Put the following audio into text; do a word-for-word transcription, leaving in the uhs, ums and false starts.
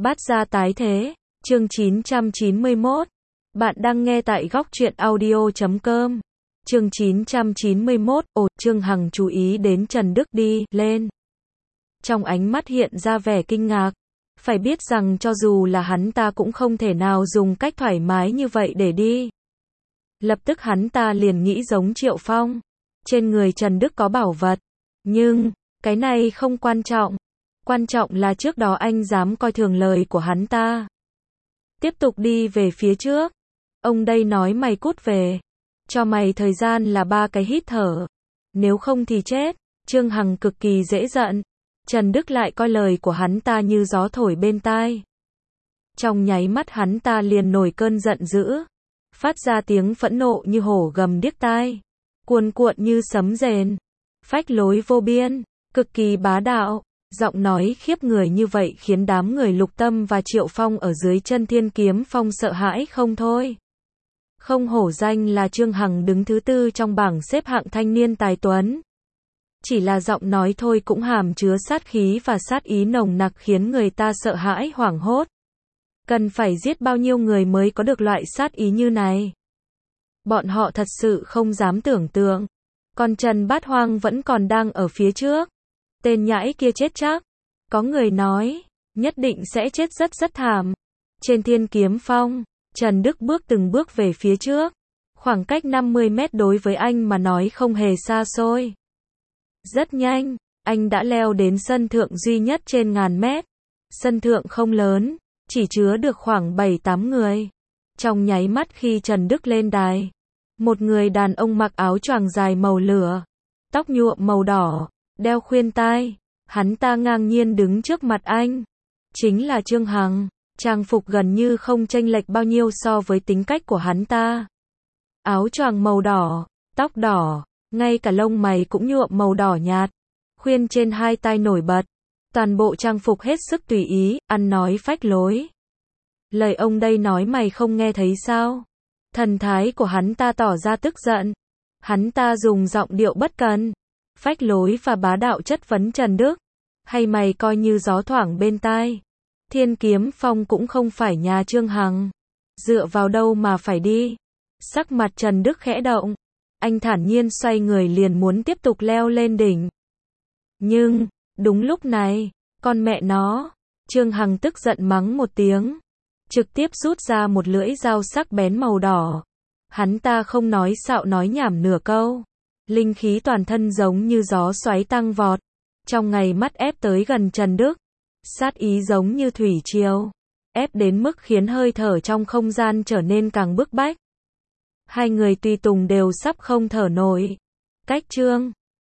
Bát gia tái thế, chương chín trăm chín mươi mốt. Bạn đang nghe tại góc truyện audio chấm com. Chương chín trăm chín mươi mốt, ồ, Trương Hằng chú ý đến Trần Đức đi lên. Trong ánh mắt hiện ra vẻ kinh ngạc. Phải biết rằng cho dù là hắn ta cũng không thể nào dùng cách thoải mái như vậy để đi. Lập tức hắn ta liền nghĩ giống Triệu Phong. Trên người Trần Đức có bảo vật. Nhưng, cái này không quan trọng. Quan trọng là trước đó anh dám coi thường lời của hắn ta. Tiếp tục đi về phía trước. Ông đây nói mày cút về. Cho mày thời gian là ba cái hít thở. Nếu không thì chết. Trương Hằng cực kỳ dễ giận. Trần Đức lại coi lời của hắn ta như gió thổi bên tai. Trong nháy mắt hắn ta liền nổi cơn giận dữ. Phát ra tiếng phẫn nộ như hổ gầm điếc tai. Cuồn cuộn như sấm rền. Phách lối vô biên. Cực kỳ bá đạo. Giọng nói khiếp người như vậy khiến đám người Lục Tâm và Triệu Phong ở dưới chân Thiên Kiếm Phong sợ hãi không thôi. Không hổ danh là Trương Hằng đứng thứ tư trong bảng xếp hạng thanh niên tài tuấn. Chỉ là giọng nói thôi cũng hàm chứa sát khí và sát ý nồng nặc khiến người ta sợ hãi hoảng hốt. Cần phải giết bao nhiêu người mới có được loại sát ý như này? Bọn họ thật sự không dám tưởng tượng. Còn Trần Bát Hoang vẫn còn đang ở phía trước. Tên nhãi kia chết chắc. Có người nói, nhất định sẽ chết rất rất thảm. Trên Thiên Kiếm Phong, Trần Đức bước từng bước về phía trước. Khoảng cách năm mươi mét đối với anh mà nói không hề xa xôi. Rất nhanh, anh đã leo đến sân thượng duy nhất trên ngàn mét. Sân thượng không lớn, chỉ chứa được khoảng bảy tám người. Trong nháy mắt khi Trần Đức lên đài, một người đàn ông mặc áo choàng dài màu lửa, tóc nhuộm màu đỏ, đeo khuyên tai, hắn ta ngang nhiên đứng trước mặt anh. Chính là Trương Hằng, trang phục gần như không chênh lệch bao nhiêu so với tính cách của hắn ta. Áo choàng màu đỏ, tóc đỏ, ngay cả lông mày cũng nhuộm màu đỏ nhạt, khuyên trên hai tai nổi bật. Toàn bộ trang phục hết sức tùy ý, ăn nói phách lối. Lời ông đây nói mày không nghe thấy sao? Thần thái của hắn ta tỏ ra tức giận. Hắn ta dùng giọng điệu bất cần, phách lối và bá đạo chất vấn Trần Đức. Hay mày coi như gió thoảng bên tai? Thiên Kiếm Phong cũng không phải nhà Trương Hằng. Dựa vào đâu mà phải đi? Sắc mặt Trần Đức khẽ động. Anh thản nhiên xoay người liền muốn tiếp tục leo lên đỉnh. Nhưng, đúng lúc này, con mẹ nó, Trương Hằng tức giận mắng một tiếng. Trực tiếp rút ra một lưỡi dao sắc bén màu đỏ. Hắn ta không nói xạo nói nhảm nửa câu. Linh khí toàn thân giống như gió xoáy tăng vọt. Trong ngày mắt ép tới gần Trần Đức. Sát ý giống như thủy triều. Ép đến mức khiến hơi thở trong không gian trở nên càng bức bách. Hai người tùy tùng đều sắp không thở nổi. Cách Trương